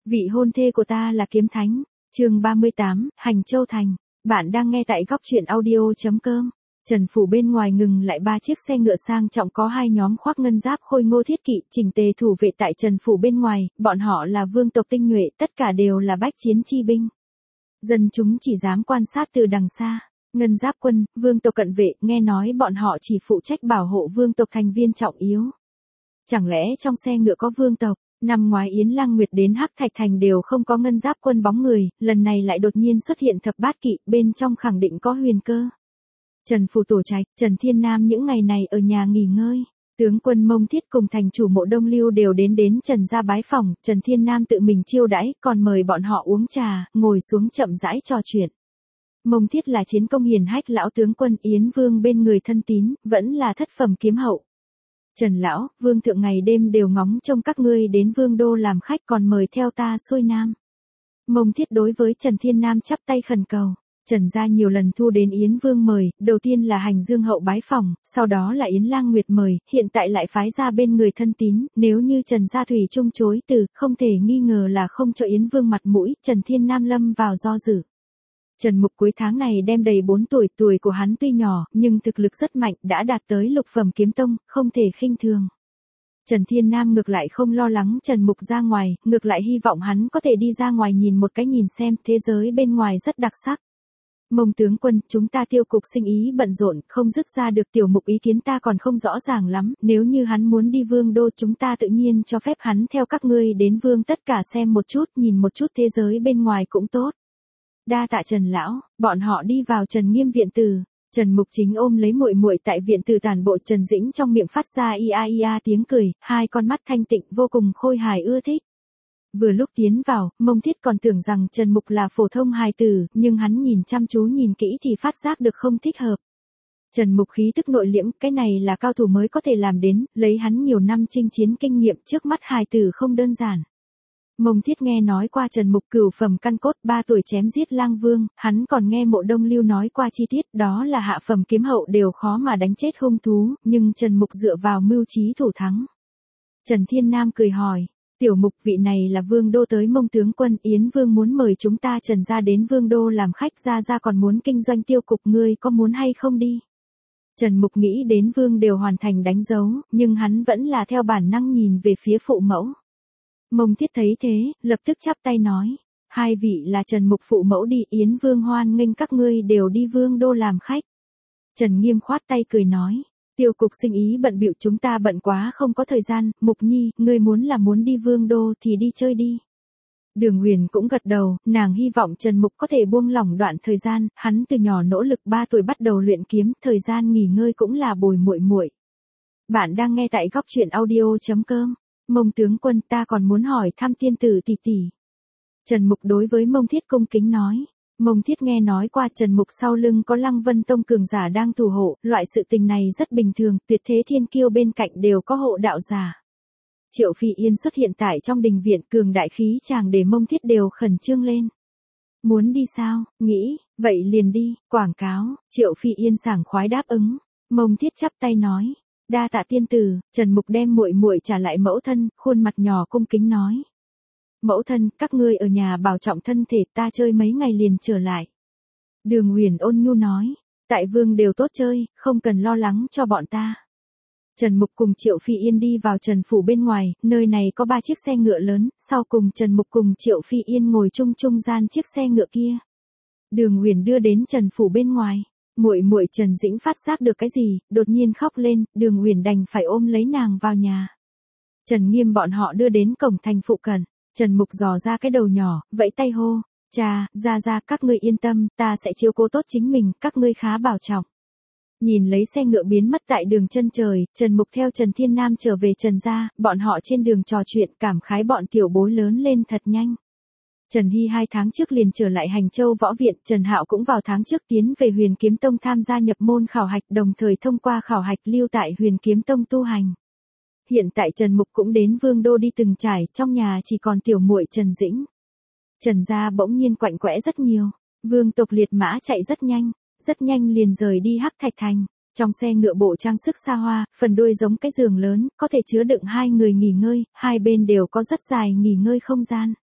Vị hôn thê của ta là kiếm thánh. Chương 38, Hành Châu Thành. Bạn đang nghe tại góc truyện audio.com. Trần phủ bên ngoài ngừng lại 3 chiếc xe ngựa sang trọng có 2 nhóm khoác ngân giáp khôi ngô thiết kỵ, chỉnh tề thủ vệ tại Trần phủ bên ngoài, bọn họ là vương tộc tinh nhuệ, tất cả đều là bách chiến chi binh. Dân chúng chỉ dám quan sát từ đằng xa. Ngân giáp quân, vương tộc cận vệ, nghe nói bọn họ chỉ phụ trách bảo hộ vương tộc thành viên trọng yếu. Chẳng lẽ trong xe ngựa có vương tộc? Năm ngoái Yến Lang Nguyệt đến Hắc Thạch Thành đều không có ngân giáp quân bóng người, lần này lại đột nhiên xuất hiện thập bát kỵ, bên trong khẳng định có huyền cơ. Trần phủ tổ trạch, Trần Thiên Nam những ngày này ở nhà nghỉ ngơi. Tướng quân Mông Thiết cùng thành chủ Mộ Đông Lưu đều đến Trần gia bái phỏng, Trần Thiên Nam tự mình chiêu đãi, còn mời bọn họ uống trà, ngồi xuống chậm rãi trò chuyện. Mông Thiết là chiến công hiển hách lão tướng quân Yến Vương bên người thân tín, vẫn là thất phẩm kiếm hậu. Trần lão, vương thượng ngày đêm đều ngóng trông các ngươi đến vương đô làm khách, còn mời theo ta xuôi nam. Mông Thiết đối với Trần Thiên Nam chắp tay khẩn cầu. Trần gia nhiều lần thu đến Yến Vương mời, đầu tiên là Hành Dương hậu bái phỏng, sau đó là Yến Lang Nguyệt mời, hiện tại lại phái ra bên người thân tín, nếu như Trần gia thủy chung chối từ, không thể nghi ngờ là không cho Yến Vương mặt mũi. Trần Thiên Nam lâm vào do dự. Trần Mục cuối tháng này đem đầy 4 tuổi, tuổi của hắn tuy nhỏ, nhưng thực lực rất mạnh, đã đạt tới lục phẩm kiếm tông, không thể khinh thường. Trần Thiên Nam ngược lại không lo lắng Trần Mục ra ngoài, ngược lại hy vọng hắn có thể đi ra ngoài nhìn một cái, nhìn xem thế giới bên ngoài rất đặc sắc. Mông tướng quân, chúng ta tiêu cục sinh ý bận rộn, không dứt ra được Tiểu Mục ý kiến ta còn không rõ ràng lắm, nếu như hắn muốn đi vương đô chúng ta tự nhiên cho phép hắn theo các ngươi đến vương tất cả xem một chút, nhìn một chút thế giới bên ngoài cũng tốt. Đa tạ Trần lão, bọn họ đi vào Trần Nghiêm viện tử. Trần Mục chính ôm lấy muội muội tại viện tử tản bộ, Trần Dĩnh trong miệng phát ra ia ia tiếng cười, hai con mắt thanh tịnh vô cùng khôi hài ưa thích. Vừa lúc tiến vào, Mông Thiết còn tưởng rằng Trần Mục là phổ thông hài tử, nhưng hắn nhìn chăm chú nhìn kỹ thì phát giác được không thích hợp. Trần Mục khí tức nội liễm, cái này là cao thủ mới có thể làm đến, lấy hắn nhiều năm chinh chiến kinh nghiệm, trước mắt hài tử không đơn giản. Mông Thiết nghe nói qua Trần Mục cửu phẩm căn cốt 3 tuổi chém giết Lang Vương, hắn còn nghe Mộ Đông Lưu nói qua chi tiết, đó là hạ phẩm kiếm hậu đều khó mà đánh chết hung thú, nhưng Trần Mục dựa vào mưu trí thủ thắng. Trần Thiên Nam cười hỏi, Tiểu Mục, vị này là vương đô tới Mông tướng quân, Yến Vương muốn mời chúng ta Trần gia đến vương đô làm khách, ra còn muốn kinh doanh tiêu cục, ngươi có muốn hay không đi? Trần Mục nghĩ đến vương đều hoàn thành đánh dấu, nhưng hắn vẫn là theo bản năng nhìn về phía phụ mẫu. Mông Thiết thấy thế, lập tức chắp tay nói, hai vị là Trần Mục phụ mẫu đi, Yến Vương hoan nghênh các ngươi đều đi vương đô làm khách. Trần Nghiêm khoát tay cười nói, tiêu cục sinh ý bận bịu, chúng ta bận quá không có thời gian, Mục nhi, ngươi muốn đi vương đô thì đi chơi đi. Đường Huyền cũng gật đầu, nàng hy vọng Trần Mục có thể buông lỏng đoạn thời gian, hắn từ nhỏ nỗ lực 3 tuổi bắt đầu luyện kiếm, thời gian nghỉ ngơi cũng là bồi muội muội. Bạn đang nghe tại góc truyện audio.com. Mông tướng quân, ta còn muốn hỏi thăm tiên tử tỷ tỷ. Trần Mục đối với Mông Thiết cung kính nói. Mông Thiết nghe nói qua Trần Mục sau lưng có Lăng Vân Tông cường giả đang thủ hộ, loại sự tình này rất bình thường, tuyệt thế thiên kiêu bên cạnh đều có hộ đạo giả. Triệu Phi Yên xuất hiện tại trong đình viện, cường đại khí chàng để Mông Thiết đều khẩn trương lên. Muốn đi sao? Nghĩ, vậy liền đi, quảng cáo. Triệu Phi Yên sảng khoái đáp ứng. Mông Thiết chắp tay nói, đa tạ tiên tử. Trần Mục đem muội muội trả lại mẫu thân, khuôn mặt nhỏ cung kính nói, mẫu thân, các ngươi ở nhà bảo trọng thân thể, ta chơi mấy ngày liền trở lại. Đường Huyền ôn nhu nói, tại vương đều tốt chơi, không cần lo lắng cho bọn ta. Trần Mục cùng Triệu Phi Yên đi vào Trần phủ bên ngoài, nơi này có 3 chiếc xe ngựa lớn, sau cùng Trần Mục cùng Triệu Phi Yên ngồi trung gian chiếc xe ngựa kia. Đường Huyền đưa đến Trần phủ bên ngoài. Muội muội Trần Dĩnh phát giác được cái gì, đột nhiên khóc lên, Đường Huyền đành phải ôm lấy nàng vào nhà. Trần Nghiêm bọn họ đưa đến cổng thành phụ cận, Trần Mục dò ra cái đầu nhỏ, vẫy tay hô, cha, ra, các ngươi yên tâm, ta sẽ chiếu cố tốt chính mình, các ngươi khá bảo trọng. Nhìn lấy xe ngựa biến mất tại đường chân trời, Trần Mục theo Trần Thiên Nam trở về Trần gia, bọn họ trên đường trò chuyện, cảm khái bọn tiểu bối lớn lên thật nhanh. Trần Hy 2 tháng trước liền trở lại Hành Châu võ viện, Trần Hạo cũng vào tháng trước tiến về Huyền Kiếm Tông tham gia nhập môn khảo hạch, đồng thời thông qua khảo hạch lưu tại Huyền Kiếm Tông tu hành. Hiện tại Trần Mục cũng đến vương đô đi từng trải, trong nhà chỉ còn tiểu muội Trần Dĩnh. Trần gia bỗng nhiên quạnh quẽ rất nhiều, vương tộc liệt mã chạy rất nhanh liền rời đi Hắc Thạch Thành. Trong xe ngựa bộ trang sức xa hoa, phần đuôi giống cái giường lớn, có thể chứa đựng 2 người nghỉ ngơi, hai bên đều có rất dài nghỉ ngơi không gian.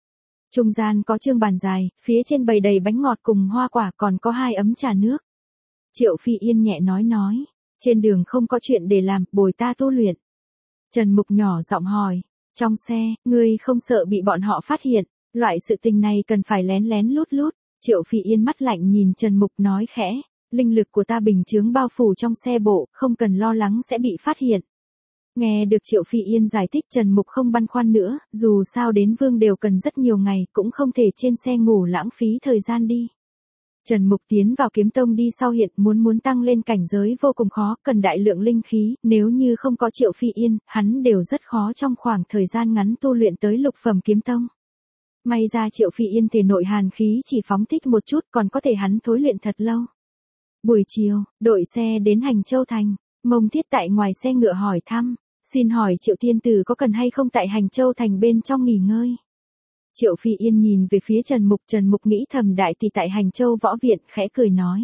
Trung gian có trương bàn dài, phía trên bày đầy bánh ngọt cùng hoa quả, còn có 2 ấm trà nước. Triệu Phi Yên nhẹ nói, trên đường không có chuyện để làm, bồi ta tu luyện. Trần Mục nhỏ giọng hỏi, trong xe, ngươi không sợ bị bọn họ phát hiện, loại sự tình này cần phải lén lén lút lút. Triệu Phi Yên mắt lạnh nhìn Trần Mục nói khẽ, linh lực của ta bình chướng bao phủ trong xe bộ, không cần lo lắng sẽ bị phát hiện. Nghe được Triệu Phi Yên giải thích, Trần Mục không băn khoăn nữa, dù sao đến Vương đều cần rất nhiều ngày, cũng không thể trên xe ngủ lãng phí thời gian đi. Trần Mục tiến vào kiếm tông đi sau hiện muốn tăng lên cảnh giới vô cùng khó, cần đại lượng linh khí, nếu như không có Triệu Phi Yên, hắn đều rất khó trong khoảng thời gian ngắn tu luyện tới lục phẩm kiếm tông. May ra Triệu Phi Yên thể nội hàn khí chỉ phóng thích một chút, còn có thể hắn thối luyện thật lâu. Buổi chiều, đội xe đến Hành Châu Thành, Mông Thiết tại ngoài xe ngựa hỏi thăm, xin hỏi Triệu tiên tử có cần hay không tại Hành Châu Thành bên trong nghỉ ngơi. Triệu Phi Yên nhìn về phía Trần Mục nghĩ thầm đại tỷ tại Hành Châu võ viện, khẽ cười nói.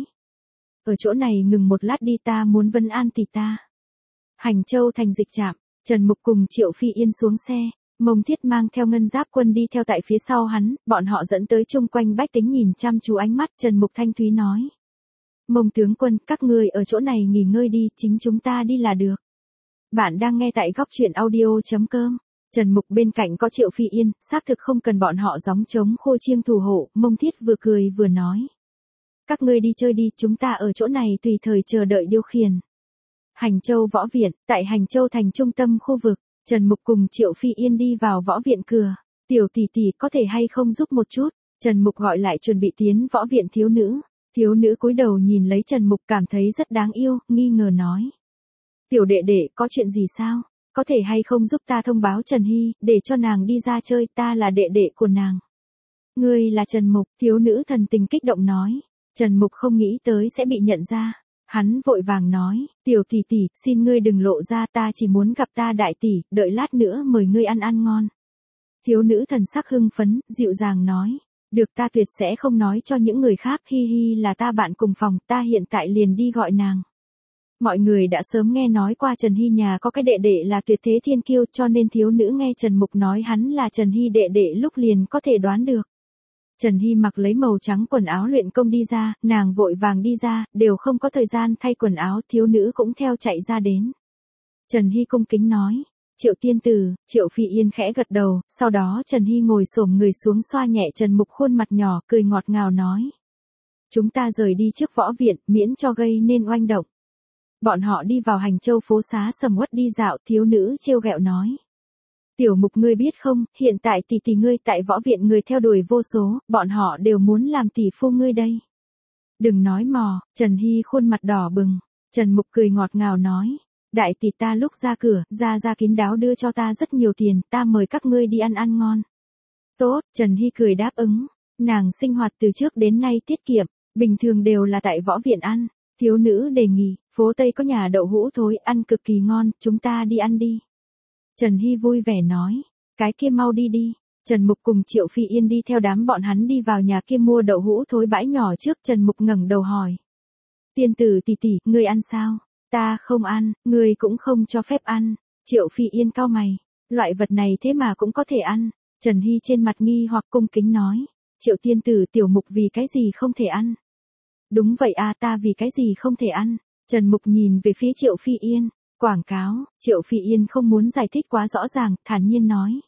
Ở chỗ này ngừng một lát đi, ta muốn vấn an tỷ ta. Hành Châu Thành dịch trạm, Trần Mục cùng Triệu Phi Yên xuống xe, Mông Thiết mang theo ngân giáp quân đi theo tại phía sau hắn, bọn họ dẫn tới chung quanh bách tính nhìn chăm chú ánh mắt. Trần Mục thanh thúy nói. Mông tướng quân, các ngươi ở chỗ này nghỉ ngơi đi, chính chúng ta đi là được. Bạn đang nghe tại góc truyện audio.com. Trần Mục bên cạnh có Triệu Phi Yên, xác thực không cần bọn họ gióng trống khô chiêng thủ hộ. Mông Thiết vừa cười vừa nói. Các ngươi đi chơi đi, chúng ta ở chỗ này tùy thời chờ đợi điều khiển. Hành Châu võ viện, tại Hành Châu Thành trung tâm khu vực, Trần Mục cùng Triệu Phi Yên đi vào võ viện cửa. Tiểu tỷ tỷ có thể hay không giúp một chút? Trần Mục gọi lại chuẩn bị tiến võ viện thiếu nữ. Thiếu nữ cúi đầu nhìn lấy Trần Mục cảm thấy rất đáng yêu, nghi ngờ nói. Tiểu đệ đệ, có chuyện gì sao? Có thể hay không giúp ta thông báo Trần Hy, để cho nàng đi ra chơi, ta là đệ đệ của nàng. Ngươi là Trần Mục, thiếu nữ thần tình kích động nói. Trần Mục không nghĩ tới sẽ bị nhận ra. Hắn vội vàng nói, tiểu tỷ tỷ, xin ngươi đừng lộ ra, ta chỉ muốn gặp ta đại tỷ, đợi lát nữa mời ngươi ăn ngon. Thiếu nữ thần sắc hưng phấn, dịu dàng nói. Được, ta tuyệt sẽ không nói cho những người khác, Hi Hi là ta bạn cùng phòng, ta hiện tại liền đi gọi nàng. Mọi người đã sớm nghe nói qua Trần Hy nhà có cái đệ đệ là tuyệt thế thiên kiêu, cho nên thiếu nữ nghe Trần Mục nói hắn là Trần Hy đệ đệ lúc liền có thể đoán được. Trần Hy mặc lấy màu trắng quần áo luyện công đi ra, nàng vội vàng đi ra, đều không có thời gian thay quần áo, thiếu nữ cũng theo chạy ra đến. Trần Hy cung kính nói. Triệu tiên tử, Triệu Phi Yên khẽ gật đầu, sau đó Trần Hy ngồi xổm người xuống xoa nhẹ Trần Mục khuôn mặt nhỏ, cười ngọt ngào nói. Chúng ta rời đi trước võ viện, miễn cho gây nên oanh động. Bọn họ đi vào Hành Châu phố xá sầm uất đi dạo, thiếu nữ trêu ghẹo nói. Tiểu Mục ngươi biết không, hiện tại tỷ ngươi tại võ viện người theo đuổi vô số, bọn họ đều muốn làm tỷ phu ngươi đây. Đừng nói mò, Trần Hy khuôn mặt đỏ bừng, Trần Mục cười ngọt ngào nói. Đại tỷ ta lúc ra cửa, ra kín đáo đưa cho ta rất nhiều tiền, ta mời các ngươi đi ăn ngon. Tốt, Trần Hy cười đáp ứng, nàng sinh hoạt từ trước đến nay tiết kiệm, bình thường đều là tại võ viện ăn. Thiếu nữ đề nghị, phố Tây có nhà đậu hũ thối, ăn cực kỳ ngon, chúng ta đi ăn đi. Trần Hy vui vẻ nói, cái kia mau đi đi. Trần Mục cùng Triệu Phi Yên đi theo đám bọn hắn đi vào nhà kia mua đậu hũ thối bãi nhỏ trước. Trần Mục ngẩng đầu hỏi. Tiên tử tỷ tỷ, ngươi ăn sao? Ta không ăn, ngươi cũng không cho phép ăn. Triệu Phi Yên cau mày, loại vật này thế mà cũng có thể ăn. Trần Hy trên mặt nghi hoặc cung kính nói. Triệu tiên tử, Tiểu Mục vì cái gì không thể ăn? Đúng vậy à, ta vì cái gì không thể ăn? Trần Mục nhìn về phía Triệu Phi Yên. Quảng cáo, Triệu Phi Yên không muốn giải thích quá rõ ràng, thản nhiên nói.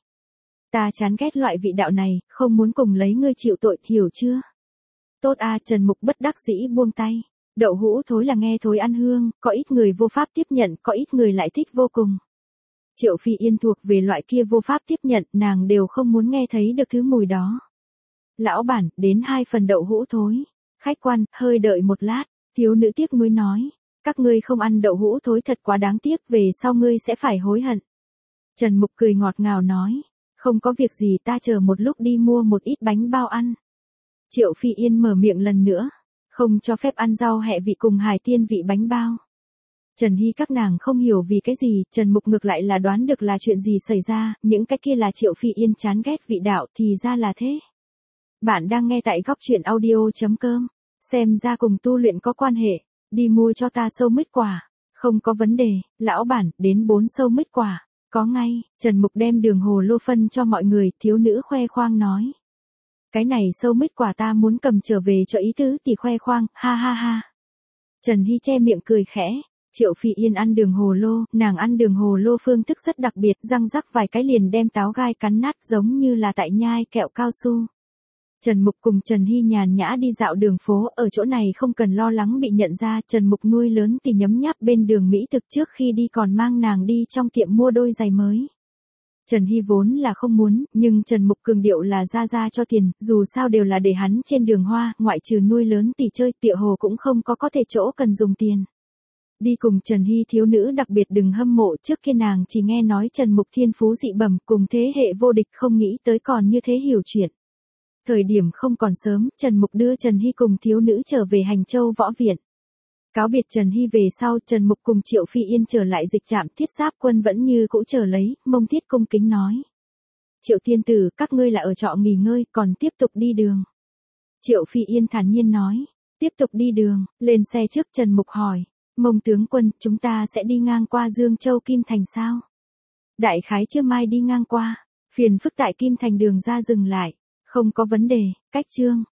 Ta chán ghét loại vị đạo này, không muốn cùng lấy ngươi chịu tội, hiểu chưa? Tốt à, Trần Mục bất đắc dĩ buông tay. Đậu hũ thối là nghe thối ăn hương, có ít người vô pháp tiếp nhận, có ít người lại thích vô cùng. Triệu Phi Yên thuộc về loại kia vô pháp tiếp nhận, nàng đều không muốn nghe thấy được thứ mùi đó. Lão bản, đến 2 phần đậu hũ thối. Khách quan, hơi đợi một lát, thiếu nữ tiếc nuối nói. Các ngươi không ăn đậu hũ thối thật quá đáng tiếc, về sau ngươi sẽ phải hối hận. Trần Mục cười ngọt ngào nói. Không có việc gì, ta chờ một lúc đi mua một ít bánh bao ăn. Triệu Phi Yên mở miệng lần nữa. Không cho phép ăn rau hẹ vị cùng hải tiên vị bánh bao. Trần Hy các nàng không hiểu vì cái gì, Trần Mục ngược lại là đoán được là chuyện gì xảy ra, những cái kia là Triệu Phi Yên chán ghét vị đạo, thì ra là thế. Bạn đang nghe tại góc truyện audio.com, xem ra cùng tu luyện có quan hệ, đi mua cho ta sâu mít quả. Không có vấn đề, lão bản, đến 4 sâu mít quả. Có ngay, Trần Mục đem đường hồ lô phân cho mọi người, thiếu nữ khoe khoang nói. Cái này sâu mít quả ta muốn cầm trở về cho ý tứ tỷ khoe khoang, ha ha ha. Trần Hy che miệng cười khẽ. Triệu Phi Yên ăn đường hồ lô, nàng ăn đường hồ lô phương thức rất đặc biệt, răng rắc vài cái liền đem táo gai cắn nát giống như là tại nhai kẹo cao su. Trần Mục cùng Trần Hy nhàn nhã đi dạo đường phố, ở chỗ này không cần lo lắng bị nhận ra, Trần Mục nuôi lớn thì nhấm nháp bên đường Mỹ thực trước khi đi còn mang nàng đi trong tiệm mua đôi giày mới. Trần Hy vốn là không muốn, nhưng Trần Mục cường điệu là ra cho tiền, dù sao đều là để hắn trên đường hoa, ngoại trừ nuôi lớn tỷ chơi, tựa hồ cũng không có thể chỗ cần dùng tiền. Đi cùng Trần Hy thiếu nữ đặc biệt đừng hâm mộ, trước kia nàng chỉ nghe nói Trần Mục thiên phú dị bẩm, cùng thế hệ vô địch, không nghĩ tới còn như thế hiểu chuyện. Thời điểm không còn sớm, Trần Mục đưa Trần Hy cùng thiếu nữ trở về Hành Châu Võ Viện. Cáo biệt Trần Hy về sau, Trần Mục cùng Triệu Phi Yên trở lại dịch trạm, Thiết Giáp Quân vẫn như cũ chờ lấy, Mông Thiết cung kính nói. Triệu tiên tử, các ngươi là ở trọ nghỉ ngơi, còn tiếp tục đi đường. Triệu Phi Yên thản nhiên nói, tiếp tục đi đường, lên xe trước. Trần Mục hỏi, Mông tướng quân, chúng ta sẽ đi ngang qua Dương Châu Kim Thành sao? Đại khái trưa mai đi ngang qua, phiền phức tại Kim Thành đường ra dừng lại, không có vấn đề, cách chương.